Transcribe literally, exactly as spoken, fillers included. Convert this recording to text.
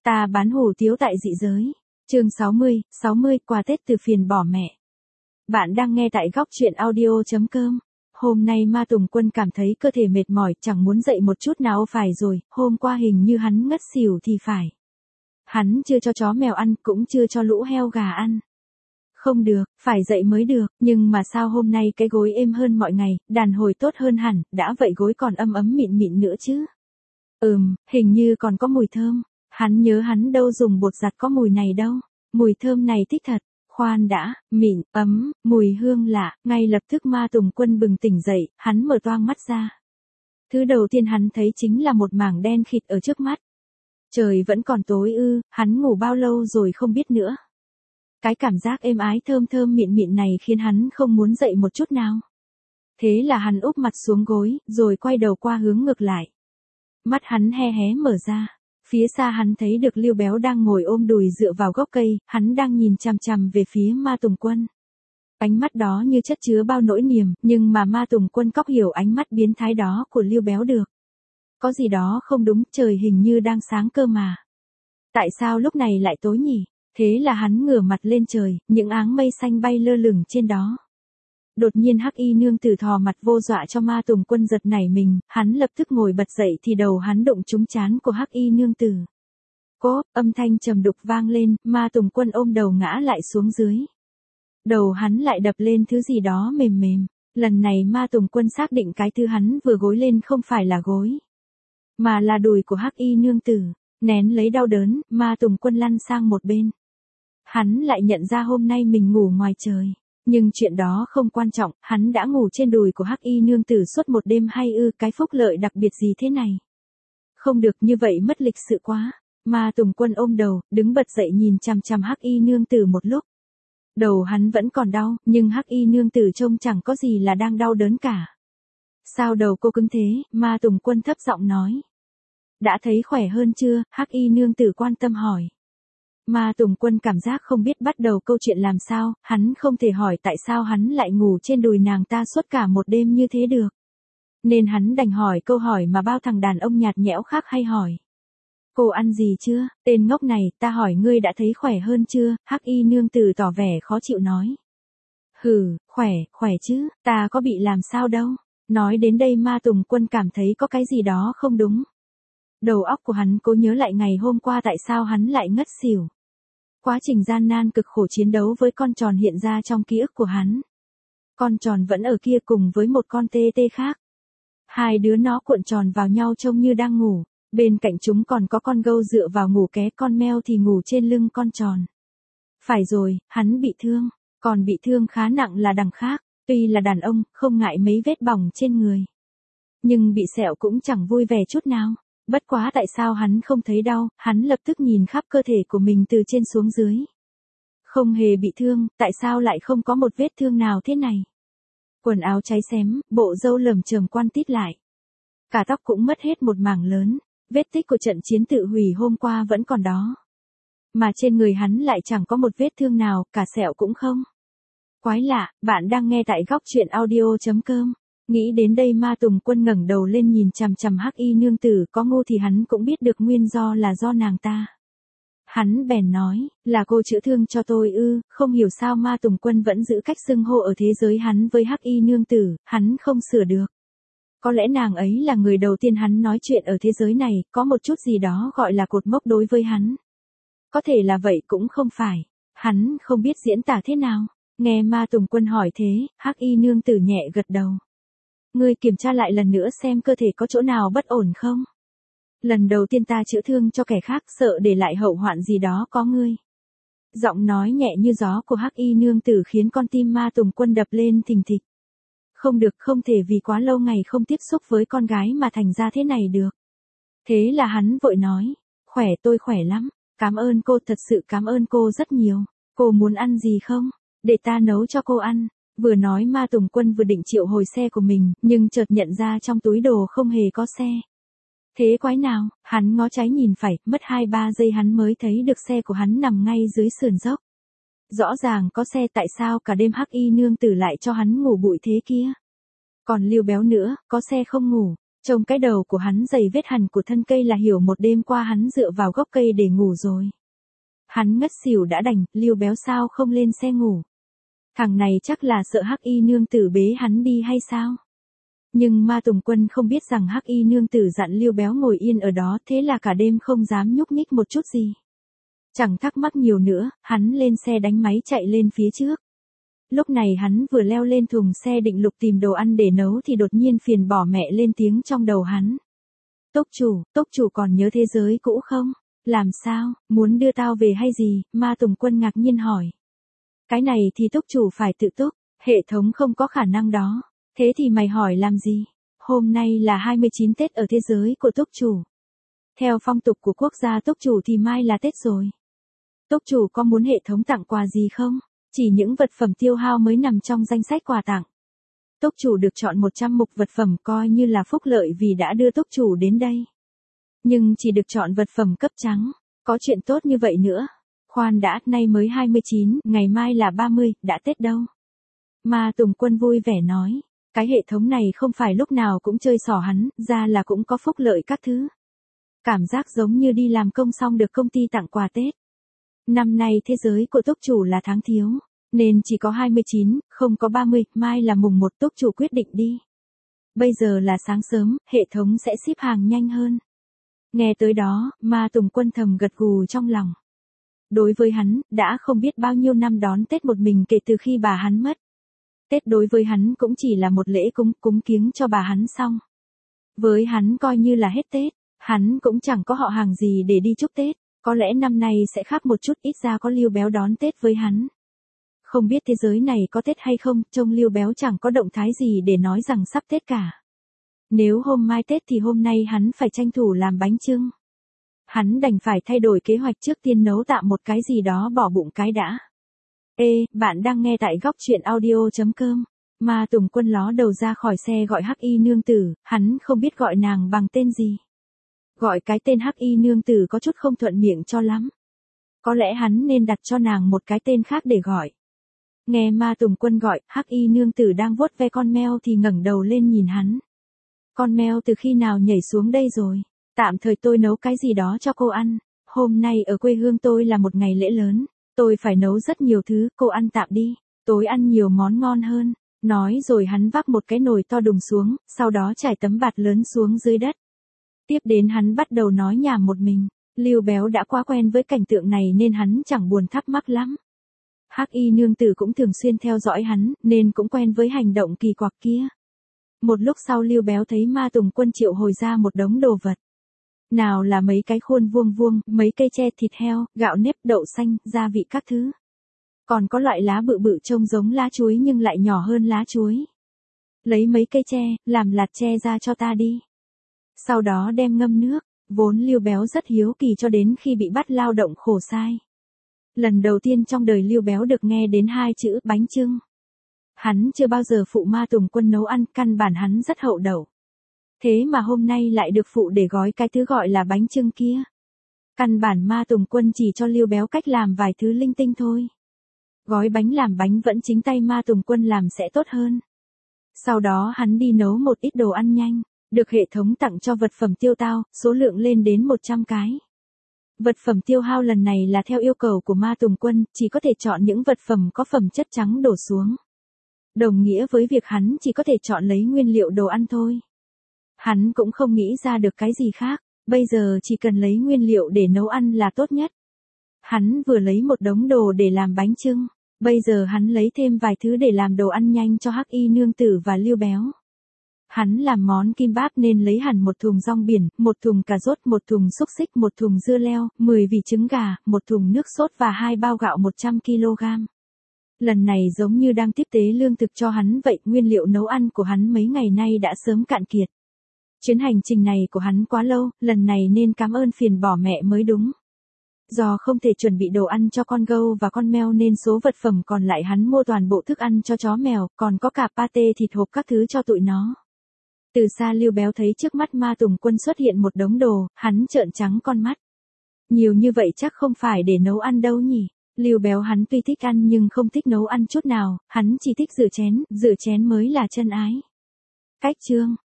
Ta bán hủ tiếu tại dị giới. Chương sáu mươi, sáu mươi quà Tết từ phiền bỏ mẹ. Bạn đang nghe tại góc truyện audio chấm com. Hôm nay Ma Tùng Quân cảm thấy cơ thể mệt mỏi, chẳng muốn dậy một chút nào. Phải rồi, hôm qua hình như hắn ngất xỉu thì phải. Hắn chưa cho chó mèo ăn, cũng chưa cho lũ heo gà ăn. Không được, phải dậy mới được, nhưng mà sao hôm nay cái gối êm hơn mọi ngày, đàn hồi tốt hơn hẳn, đã vậy gối còn ấm ấm mịn mịn nữa chứ. Ừm, hình như còn có mùi thơm. Hắn nhớ hắn đâu dùng bột giặt có mùi này đâu. Mùi thơm này thích thật. Khoan đã, mịn, ấm, mùi hương lạ, ngay lập tức Ma Tùng Quân bừng tỉnh dậy, hắn mở toang mắt ra. Thứ đầu tiên hắn thấy chính là một mảng đen khịt ở trước mắt. Trời vẫn còn tối ư, hắn ngủ bao lâu rồi không biết nữa. Cái cảm giác êm ái thơm thơm mịn mịn này khiến hắn không muốn dậy một chút nào. Thế là hắn úp mặt xuống gối, rồi quay đầu qua hướng ngược lại. Mắt hắn hé hé mở ra. Phía xa hắn thấy được Liêu Béo đang ngồi ôm đùi dựa vào gốc cây, hắn đang nhìn chằm chằm về phía Ma Tùng Quân. Ánh mắt đó như chất chứa bao nỗi niềm, nhưng mà Ma Tùng Quân cóc hiểu ánh mắt biến thái đó của Liêu Béo được. Có gì đó không đúng, trời hình như đang sáng cơ mà. Tại sao lúc này lại tối nhỉ? Thế là hắn ngửa mặt lên trời, những áng mây xanh bay lơ lửng trên đó. Đột nhiên Hắc Y nương tử thò mặt vô dọa cho Ma Tùng Quân giật nảy mình, hắn lập tức ngồi bật dậy thì đầu hắn đụng trúng trán của Hắc Y nương tử. Cố, âm thanh trầm đục vang lên, Ma Tùng Quân ôm đầu ngã lại xuống dưới. Đầu hắn lại đập lên thứ gì đó mềm mềm, lần này Ma Tùng Quân xác định cái thứ hắn vừa gối lên không phải là gối, mà là đùi của Hắc Y nương tử. Nén lấy đau đớn, Ma Tùng Quân lăn sang một bên. Hắn lại nhận ra hôm nay mình ngủ ngoài trời. Nhưng chuyện đó không quan trọng, hắn đã ngủ trên đùi của Hắc Y nương tử suốt một đêm hay ư, cái phúc lợi đặc biệt gì thế này. Không được, như vậy mất lịch sự quá. Ma Tùng Quân ôm đầu, đứng bật dậy nhìn chằm chằm Hắc Y nương tử một lúc. Đầu hắn vẫn còn đau, nhưng Hắc Y nương tử trông chẳng có gì là đang đau đớn cả. Sao đầu cô cứng thế? Ma Tùng Quân thấp giọng nói. Đã thấy khỏe hơn chưa? Hắc Y nương tử quan tâm hỏi. Ma Tùng Quân cảm giác không biết bắt đầu câu chuyện làm sao, hắn không thể hỏi tại sao hắn lại ngủ trên đùi nàng ta suốt cả một đêm như thế được. Nên hắn đành hỏi câu hỏi mà bao thằng đàn ông nhạt nhẽo khác hay hỏi. Cô ăn gì chưa? Tên ngốc này, ta hỏi ngươi đã thấy khỏe hơn chưa? Hắc Y nương tử tỏ vẻ khó chịu nói. Hừ, khỏe, khỏe chứ, ta có bị làm sao đâu. Nói đến đây Ma Tùng Quân cảm thấy có cái gì đó không đúng. Đầu óc của hắn cố nhớ lại ngày hôm qua tại sao hắn lại ngất xỉu. Quá trình gian nan cực khổ chiến đấu với con tròn hiện ra trong ký ức của hắn. Con tròn vẫn ở kia cùng với một con tê tê khác. Hai đứa nó cuộn tròn vào nhau trông như đang ngủ. Bên cạnh chúng còn có con gâu dựa vào ngủ ké, con meo thì ngủ trên lưng con tròn. Phải rồi, hắn bị thương. Còn bị thương khá nặng là đằng khác. Tuy là đàn ông, không ngại mấy vết bỏng trên người. Nhưng bị sẹo cũng chẳng vui vẻ chút nào. Bất quá tại sao hắn không thấy đau, hắn lập tức nhìn khắp cơ thể của mình từ trên xuống dưới. Không hề bị thương, tại sao lại không có một vết thương nào thế này? Quần áo cháy xém, bộ râu lởm chởm quăn tít lại. Cả tóc cũng mất hết một mảng lớn, vết tích của trận chiến tự hủy hôm qua vẫn còn đó. Mà trên người hắn lại chẳng có một vết thương nào, cả sẹo cũng không. Quái lạ, bạn đang nghe tại góc truyện audio chấm com. Nghĩ đến đây Ma Tùng Quân ngẩng đầu lên nhìn chằm chằm Hắc Y nương tử, có ngu thì hắn cũng biết được nguyên do là do nàng ta. Hắn bèn nói, là cô chữa thương cho tôi ư? Không hiểu sao Ma Tùng Quân vẫn giữ cách xưng hô ở thế giới hắn với Hắc Y nương tử, hắn không sửa được. Có lẽ nàng ấy là người đầu tiên hắn nói chuyện ở thế giới này, có một chút gì đó gọi là cột mốc đối với hắn. Có thể là vậy cũng không phải, hắn không biết diễn tả thế nào. Nghe Ma Tùng Quân hỏi thế, Hắc Y nương tử nhẹ gật đầu. Ngươi kiểm tra lại lần nữa xem cơ thể có chỗ nào bất ổn không? Lần đầu tiên ta chữa thương cho kẻ khác, sợ để lại hậu hoạn gì đó có ngươi. Giọng nói nhẹ như gió của Hắc Y nương tử khiến con tim Ma Tùng Quân đập lên thình thịch. Không được, không thể vì quá lâu ngày không tiếp xúc với con gái mà thành ra thế này được. Thế là hắn vội nói, khỏe, tôi khỏe lắm, cảm ơn cô, thật sự cảm ơn cô rất nhiều. Cô muốn ăn gì không? Để ta nấu cho cô ăn. Vừa nói Ma Tùng Quân vừa định triệu hồi xe của mình, nhưng chợt nhận ra trong túi đồ không hề có xe. Thế quái nào, hắn ngó trái nhìn phải, mất hai ba giây hắn mới thấy được xe của hắn nằm ngay dưới sườn dốc. Rõ ràng có xe, tại sao cả đêm Hắc Y nương tử lại cho hắn ngủ bụi thế kia? Còn Liêu Béo nữa, có xe không ngủ. Trông cái đầu của hắn dày vết hằn của thân cây là hiểu một đêm qua hắn dựa vào gốc cây để ngủ rồi. Hắn ngất xỉu đã đành, Liêu Béo sao không lên xe ngủ. Thằng này chắc là sợ Hắc Y nương tử bế hắn đi hay sao? Nhưng Ma Tùng Quân không biết rằng Hắc Y nương tử dặn Liêu Béo ngồi yên ở đó, thế là cả đêm không dám nhúc nhích một chút gì. Chẳng thắc mắc nhiều nữa, hắn lên xe đánh máy chạy lên phía trước. Lúc này hắn vừa leo lên thùng xe định lục tìm đồ ăn để nấu thì đột nhiên phiền bỏ mẹ lên tiếng trong đầu hắn. Tốc chủ, tốc chủ còn nhớ thế giới cũ không? Làm sao, muốn đưa tao về hay gì? Ma Tùng Quân ngạc nhiên hỏi. Cái này thì tốc chủ phải tự túc, hệ thống không có khả năng đó. Thế thì mày hỏi làm gì? Hôm nay là hai mươi chín Tết ở thế giới của tốc chủ. Theo phong tục của quốc gia tốc chủ thì mai là Tết rồi. Tốc chủ có muốn hệ thống tặng quà gì không? Chỉ những vật phẩm tiêu hao mới nằm trong danh sách quà tặng. Tốc chủ được chọn một trăm mục vật phẩm coi như là phúc lợi vì đã đưa tốc chủ đến đây. Nhưng chỉ được chọn vật phẩm cấp trắng. Có chuyện tốt như vậy nữa. Khoan đã, nay mới hai mươi chín, ngày mai là ba mươi, đã Tết đâu. Ma Tùng Quân vui vẻ nói. Cái hệ thống này không phải lúc nào cũng chơi xỏ hắn, ra là cũng có phúc lợi các thứ. Cảm giác giống như đi làm công xong được công ty tặng quà Tết. Năm nay thế giới của tốc chủ là tháng thiếu, nên chỉ có hai mươi chín, không có ba mươi, mai là mùng một tốc chủ quyết định đi. Bây giờ là sáng sớm, hệ thống sẽ ship hàng nhanh hơn. Nghe tới đó, Ma Tùng Quân thầm gật gù trong lòng. Đối với hắn, đã không biết bao nhiêu năm đón Tết một mình kể từ khi bà hắn mất. Tết đối với hắn cũng chỉ là một lễ cúng cúng kiếng cho bà hắn xong. Với hắn coi như là hết Tết, hắn cũng chẳng có họ hàng gì để đi chúc Tết. Có lẽ năm nay sẽ khác một chút, ít ra có Liêu Béo đón Tết với hắn. Không biết thế giới này có Tết hay không, trông Liêu Béo chẳng có động thái gì để nói rằng sắp Tết cả. Nếu hôm mai Tết thì hôm nay hắn phải tranh thủ làm bánh chưng. Hắn đành phải thay đổi kế hoạch trước tiên nấu tạm một cái gì đó bỏ bụng cái đã. Ê, bạn đang nghe tại góc truyện audio chấm com. Ma Tùng Quân ló đầu ra khỏi xe gọi Hắc Y nương tử, hắn không biết gọi nàng bằng tên gì. Gọi cái tên Hắc Y nương tử có chút không thuận miệng cho lắm. Có lẽ hắn nên đặt cho nàng một cái tên khác để gọi. Nghe Ma Tùng Quân gọi, Hắc Y nương tử đang vuốt ve con mèo thì ngẩng đầu lên nhìn hắn. Con mèo từ khi nào nhảy xuống đây rồi? Tạm thời tôi nấu cái gì đó cho cô ăn. Hôm nay ở quê hương tôi là một ngày lễ lớn. Tôi phải nấu rất nhiều thứ, cô ăn tạm đi. Tối ăn nhiều món ngon hơn. Nói rồi hắn vác một cái nồi to đùng xuống, sau đó trải tấm bạt lớn xuống dưới đất. Tiếp đến hắn bắt đầu nói nhảm một mình. Liêu Béo đã quá quen với cảnh tượng này nên hắn chẳng buồn thắc mắc lắm. Hắc Y nương tử cũng thường xuyên theo dõi hắn, nên cũng quen với hành động kỳ quặc kia. Một lúc sau Liêu Béo thấy Ma Tùng Quân triệu hồi ra một đống đồ vật. Nào là mấy cái khuôn vuông vuông, mấy cây tre thịt heo, gạo nếp, đậu xanh, gia vị các thứ. Còn có loại lá bự bự trông giống lá chuối nhưng lại nhỏ hơn lá chuối. Lấy mấy cây tre, làm lạt tre ra cho ta đi. Sau đó đem ngâm nước, vốn Liêu Béo rất hiếu kỳ cho đến khi bị bắt lao động khổ sai. Lần đầu tiên trong đời Liêu Béo được nghe đến hai chữ bánh chưng. Hắn chưa bao giờ phụ Ma Tùng Quân nấu ăn, căn bản hắn rất hậu đậu. Thế mà hôm nay lại được phụ để gói cái thứ gọi là bánh chưng kia. Căn bản Ma Tùng Quân chỉ cho Liêu Béo cách làm vài thứ linh tinh thôi. Gói bánh làm bánh vẫn chính tay Ma Tùng Quân làm sẽ tốt hơn. Sau đó hắn đi nấu một ít đồ ăn nhanh, được hệ thống tặng cho vật phẩm tiêu tao, số lượng lên đến một trăm cái. Vật phẩm tiêu hao lần này là theo yêu cầu của Ma Tùng Quân, chỉ có thể chọn những vật phẩm có phẩm chất trắng đổ xuống. Đồng nghĩa với việc hắn chỉ có thể chọn lấy nguyên liệu đồ ăn thôi. Hắn cũng không nghĩ ra được cái gì khác, bây giờ chỉ cần lấy nguyên liệu để nấu ăn là tốt nhất. Hắn vừa lấy một đống đồ để làm bánh chưng, bây giờ hắn lấy thêm vài thứ để làm đồ ăn nhanh cho Hắc Y nương tử và Liêu Béo. Hắn làm món kim báp nên lấy hẳn một thùng rong biển, một thùng cà rốt, một thùng xúc xích, một thùng dưa leo, mười vỉ trứng gà, một thùng nước sốt và hai bao gạo một trăm ki lô gam. Lần này giống như đang tiếp tế lương thực cho hắn vậy, nguyên liệu nấu ăn của hắn mấy ngày nay đã sớm cạn kiệt. Chuyến hành trình này của hắn quá lâu, lần này nên cảm ơn phiền bỏ mẹ mới đúng. Do không thể chuẩn bị đồ ăn cho con gâu và con mèo nên số vật phẩm còn lại hắn mua toàn bộ thức ăn cho chó mèo, còn có cả pate thịt hộp các thứ cho tụi nó. Từ xa Liêu Béo thấy trước mắt Ma Tùng Quân xuất hiện một đống đồ, hắn trợn trắng con mắt. Nhiều như vậy chắc không phải để nấu ăn đâu nhỉ. Liêu Béo hắn tuy thích ăn nhưng không thích nấu ăn chút nào, hắn chỉ thích rửa chén, rửa chén mới là chân ái. Cách chương